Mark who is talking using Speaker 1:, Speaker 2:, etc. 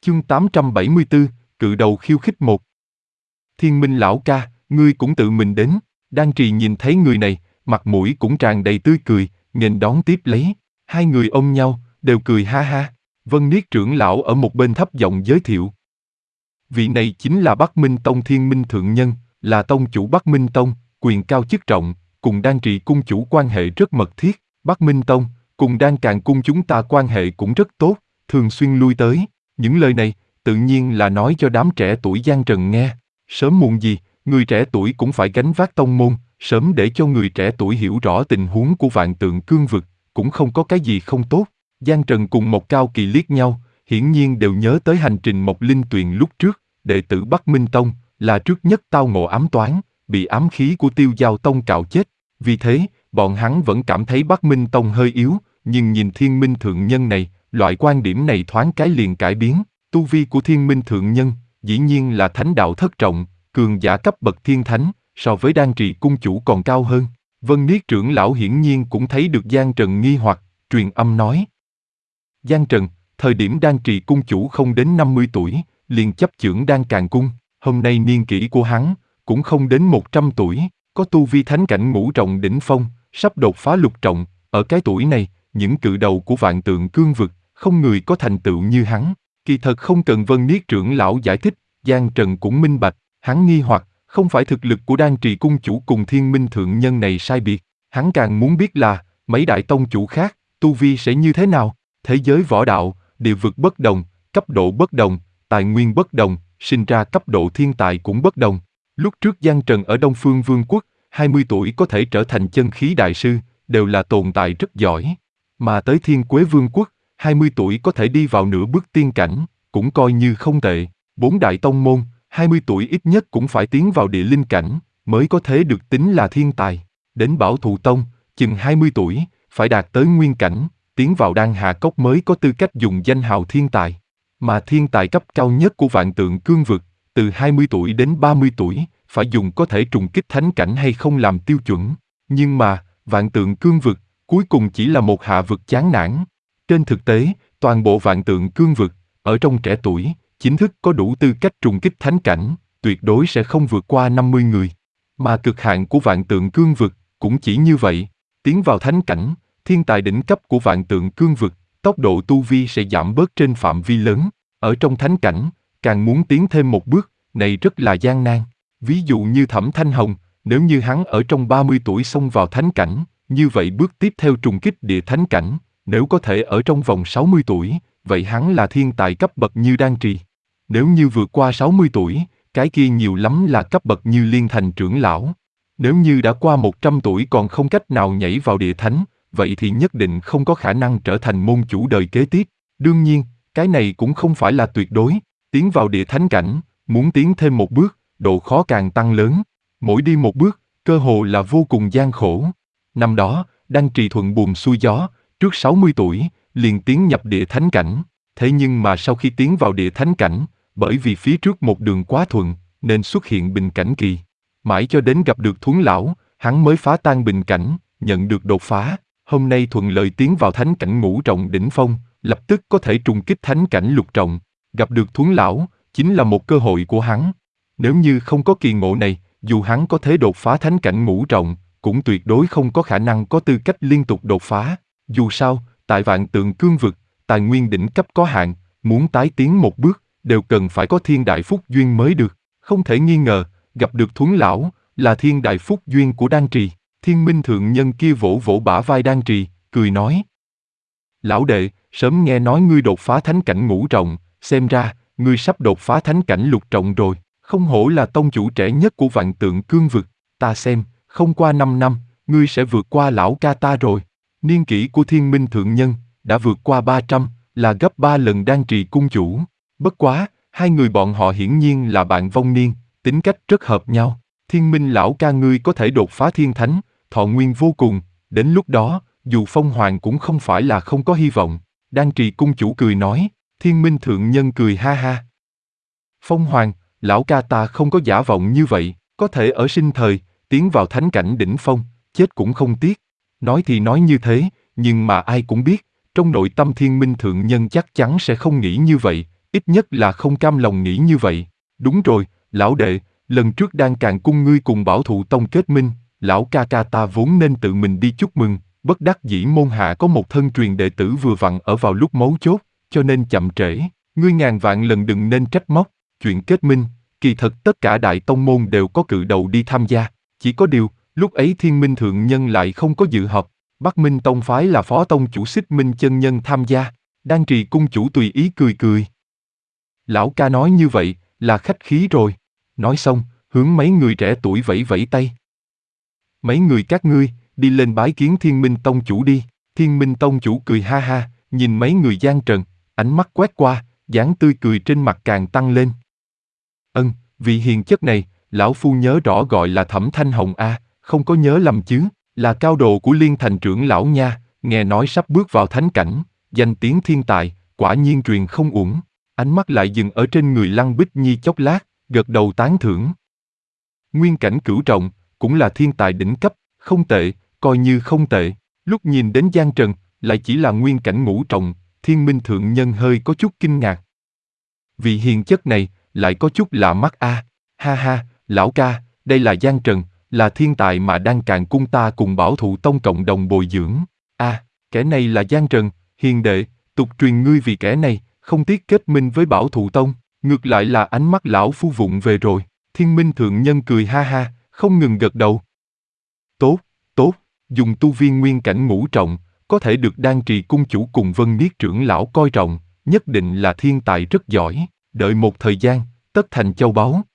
Speaker 1: Chương 874, cự đầu khiêu khích 1. Thiên Minh lão ca, ngươi cũng tự mình đến. Đan Trì nhìn thấy người này, mặt mũi cũng tràn đầy tươi cười, nghênh đón tiếp lấy. Hai người ôm nhau, đều cười ha ha. Vân Niết trưởng lão ở một bên thấp giọng giới thiệu. Vị này chính là Bắc Minh Tông Thiên Minh Thượng Nhân, là tông chủ Bắc Minh Tông, quyền cao chức trọng, cùng Đan Trì cung chủ quan hệ rất mật thiết. Bắc Minh Tông, cùng Đan Càn cung chúng ta quan hệ cũng rất tốt, thường xuyên lui tới. Những lời này, tự nhiên là nói cho đám trẻ tuổi Giang Trần nghe. Sớm muộn gì, người trẻ tuổi cũng phải gánh vác tông môn, sớm để cho người trẻ tuổi hiểu rõ tình huống của Vạn Tượng Cương Vực, cũng không có cái gì không tốt. Giang Trần cùng Mộc Cao Kỳ liếc nhau, hiển nhiên đều nhớ tới hành trình Mộc Linh Tuyền lúc trước, đệ tử Bắc Minh Tông, là trước nhất tao ngộ ám toán, bị ám khí của Tiêu Giao Tông cạo chết. Vì thế, bọn hắn vẫn cảm thấy Bắc Minh Tông hơi yếu, nhưng nhìn Thiên Minh Thượng Nhân này, loại quan điểm này thoáng cái liền cải biến. Tu vi của Thiên Minh Thượng Nhân, dĩ nhiên là thánh đạo thất trọng, cường giả cấp bậc thiên thánh, so với Đan Trì cung chủ còn cao hơn. Vân Niết trưởng lão hiển nhiên cũng thấy được Giang Trần nghi hoặc, truyền âm nói. Giang Trần, thời điểm Đan Trì cung chủ không đến 50 tuổi, liền chấp chưởng Đan Càn cung, hôm nay niên kỷ của hắn, cũng không đến 100 tuổi, có tu vi thánh cảnh ngũ trọng đỉnh phong, sắp đột phá lục trọng, ở cái tuổi này, những cự đầu của Vạn Tượng Cương Vực, không người có thành tựu như hắn. Kỳ thật không cần Vân Niết trưởng lão giải thích, Giang Trần cũng minh bạch, hắn nghi hoặc, không phải thực lực của Đan Trì cung chủ cùng Thiên Minh Thượng Nhân này sai biệt, hắn càng muốn biết là, mấy đại tông chủ khác, tu vi sẽ như thế nào, thế giới võ đạo, địa vực bất đồng, cấp độ bất đồng, tài nguyên bất đồng, sinh ra cấp độ thiên tài cũng bất đồng. Lúc trước Giang Trần ở Đông Phương Vương quốc, 20 tuổi có thể trở thành chân khí đại sư, đều là tồn tại rất giỏi. Mà tới Thiên Quế Vương quốc, 20 tuổi có thể đi vào nửa bước tiên cảnh, cũng coi như không tệ. 4 đại tông môn, 20 tuổi ít nhất cũng phải tiến vào địa linh cảnh, mới có thể được tính là thiên tài. Đến Bảo Thụ Tông, chừng 20 tuổi, phải đạt tới nguyên cảnh, tiến vào Đan Hà Cốc mới có tư cách dùng danh hào thiên tài. Mà thiên tài cấp cao nhất của Vạn Tượng Cương Vực, từ 20 tuổi đến 30 tuổi, phải dùng có thể trùng kích thánh cảnh hay không làm tiêu chuẩn. Nhưng mà, Vạn Tượng Cương Vực, cuối cùng chỉ là một hạ vực chán nản. Trên thực tế, toàn bộ Vạn Tượng Cương Vực, ở trong trẻ tuổi, chính thức có đủ tư cách trùng kích thánh cảnh, tuyệt đối sẽ không vượt qua 50 người. Mà cực hạn của Vạn Tượng Cương Vực, cũng chỉ như vậy. Tiến vào thánh cảnh, thiên tài đỉnh cấp của Vạn Tượng Cương Vực, tốc độ tu vi sẽ giảm bớt trên phạm vi lớn. Ở trong thánh cảnh, càng muốn tiến thêm một bước, này rất là gian nan. Ví dụ như Thẩm Thanh Hồng, nếu như hắn ở trong 30 tuổi xông vào thánh cảnh, như vậy bước tiếp theo trùng kích địa thánh cảnh, nếu có thể ở trong vòng 60 tuổi, vậy hắn là thiên tài cấp bậc như Đan Trì. Nếu như vượt qua 60 tuổi, cái kia nhiều lắm là cấp bậc như Liên Thành trưởng lão. Nếu như đã qua 100 tuổi còn không cách nào nhảy vào địa thánh, vậy thì nhất định không có khả năng trở thành môn chủ đời kế tiếp. Đương nhiên, cái này cũng không phải là tuyệt đối. Tiến vào địa thánh cảnh, muốn tiến thêm một bước, độ khó càng tăng lớn. Mỗi đi một bước, cơ hồ là vô cùng gian khổ. Năm đó, Đan Trì thuận buồm xuôi gió, trước 60 tuổi, liền tiến nhập địa thánh cảnh. Thế nhưng mà sau khi tiến vào địa thánh cảnh, bởi vì phía trước một đường quá thuận, nên xuất hiện bình cảnh kỳ. Mãi cho đến gặp được Thuấn lão, hắn mới phá tan bình cảnh, nhận được đột phá. Hôm nay thuận lợi tiến vào thánh cảnh ngũ trọng đỉnh phong, lập tức có thể trùng kích thánh cảnh lục trọng. Gặp được Thuấn lão, chính là một cơ hội của hắn. Nếu như không có kỳ ngộ này, dù hắn có thể đột phá thánh cảnh ngũ trọng, cũng tuyệt đối không có khả năng có tư cách liên tục đột phá. Dù sao, tại Vạn Tượng Cương Vực, tài nguyên đỉnh cấp có hạn, muốn tái tiến một bước, đều cần phải có thiên đại phúc duyên mới được. Không thể nghi ngờ, gặp được Thuấn lão, là thiên đại phúc duyên của Đan Trì. Thiên Minh Thượng Nhân kia vỗ vỗ bả vai Đan Trì, cười nói. Lão đệ, sớm nghe nói ngươi đột phá thánh cảnh ngũ trọng, xem ra, ngươi sắp đột phá thánh cảnh lục trọng rồi. Không hổ là tông chủ trẻ nhất của Vạn Tượng Cương Vực, ta xem, không qua 5 năm, ngươi sẽ vượt qua lão ca ta rồi. Niên kỷ của Thiên Minh Thượng Nhân, đã vượt qua 300, là gấp 3 lần Đan Trì cung chủ. Bất quá, hai người bọn họ hiển nhiên là bạn vong niên, tính cách rất hợp nhau. Thiên Minh lão ca ngươi có thể đột phá thiên thánh, thọ nguyên vô cùng, đến lúc đó, dù Phong Hoàng cũng không phải là không có hy vọng. Đan Trì cung chủ cười nói, Thiên Minh Thượng Nhân cười ha ha. Phong Hoàng, lão ca ta không có giả vọng như vậy, có thể ở sinh thời, tiến vào thánh cảnh đỉnh phong, chết cũng không tiếc. Nói thì nói như thế, nhưng mà ai cũng biết, trong nội tâm Thiên Minh Thượng Nhân chắc chắn sẽ không nghĩ như vậy, ít nhất là không cam lòng nghĩ như vậy. Đúng rồi, lão đệ, lần trước Đan Càn Cung ngươi cùng Bảo Thụ Tông kết minh, lão ca ca ta vốn nên tự mình đi chúc mừng, bất đắc dĩ môn hạ có một thân truyền đệ tử vừa vặn ở vào lúc mấu chốt, cho nên chậm trễ, ngươi ngàn vạn lần đừng nên trách móc, chuyện kết minh, kỳ thật tất cả đại tông môn đều có cự đầu đi tham gia, chỉ có điều, lúc ấy Thiên Minh Thượng Nhân lại không có dự họp, Bắc Minh Tông phái là phó tông chủ Xích Minh chân nhân tham gia, Đan Trì cung chủ tùy ý cười cười. Lão ca nói như vậy, là khách khí rồi. Nói xong, hướng mấy người trẻ tuổi vẫy vẫy tay. Mấy người các ngươi, đi lên bái kiến Thiên Minh Tông chủ đi. Thiên Minh Tông chủ cười ha ha, nhìn mấy người gian trần, ánh mắt quét qua, dáng tươi cười trên mặt càng tăng lên. Vị hiền chất này, lão phu nhớ rõ gọi là Thẩm Thanh Hồng a, không có nhớ lầm chứ, là cao đồ của Liên Thành trưởng lão nha, nghe nói sắp bước vào thánh cảnh, danh tiếng thiên tài, quả nhiên truyền không uổng. Ánh mắt lại dừng ở trên người Lăng Bích Nhi chốc lát, gật đầu tán thưởng. Nguyên cảnh cửu trọng, cũng là thiên tài đỉnh cấp, không tệ, coi như không tệ. Lúc nhìn đến Giang Trần, lại chỉ là nguyên cảnh ngũ trọng, Thiên Minh Thượng Nhân hơi có chút kinh ngạc. Vị hiền chất này, lại có chút lạ mắt a. Ha ha, lão ca, đây là Giang Trần, là thiên tài mà Đan Càn Cung ta cùng Bảo Thụ Tông cộng đồng bồi dưỡng. Kẻ này là Giang Trần, hiền đệ, tục truyền ngươi vì kẻ này, không tiếc kết minh với Bảo Thụ Tông, ngược lại là ánh mắt lão phu vụng về rồi. Thiên Minh Thượng Nhân cười ha ha, không ngừng gật đầu. Tốt, tốt, dùng tu viên nguyên cảnh ngũ trọng, có thể được Đan Trì cung chủ cùng Vân Niết trưởng lão coi trọng, nhất định là thiên tài rất giỏi, đợi một thời gian, tất thành châu báu.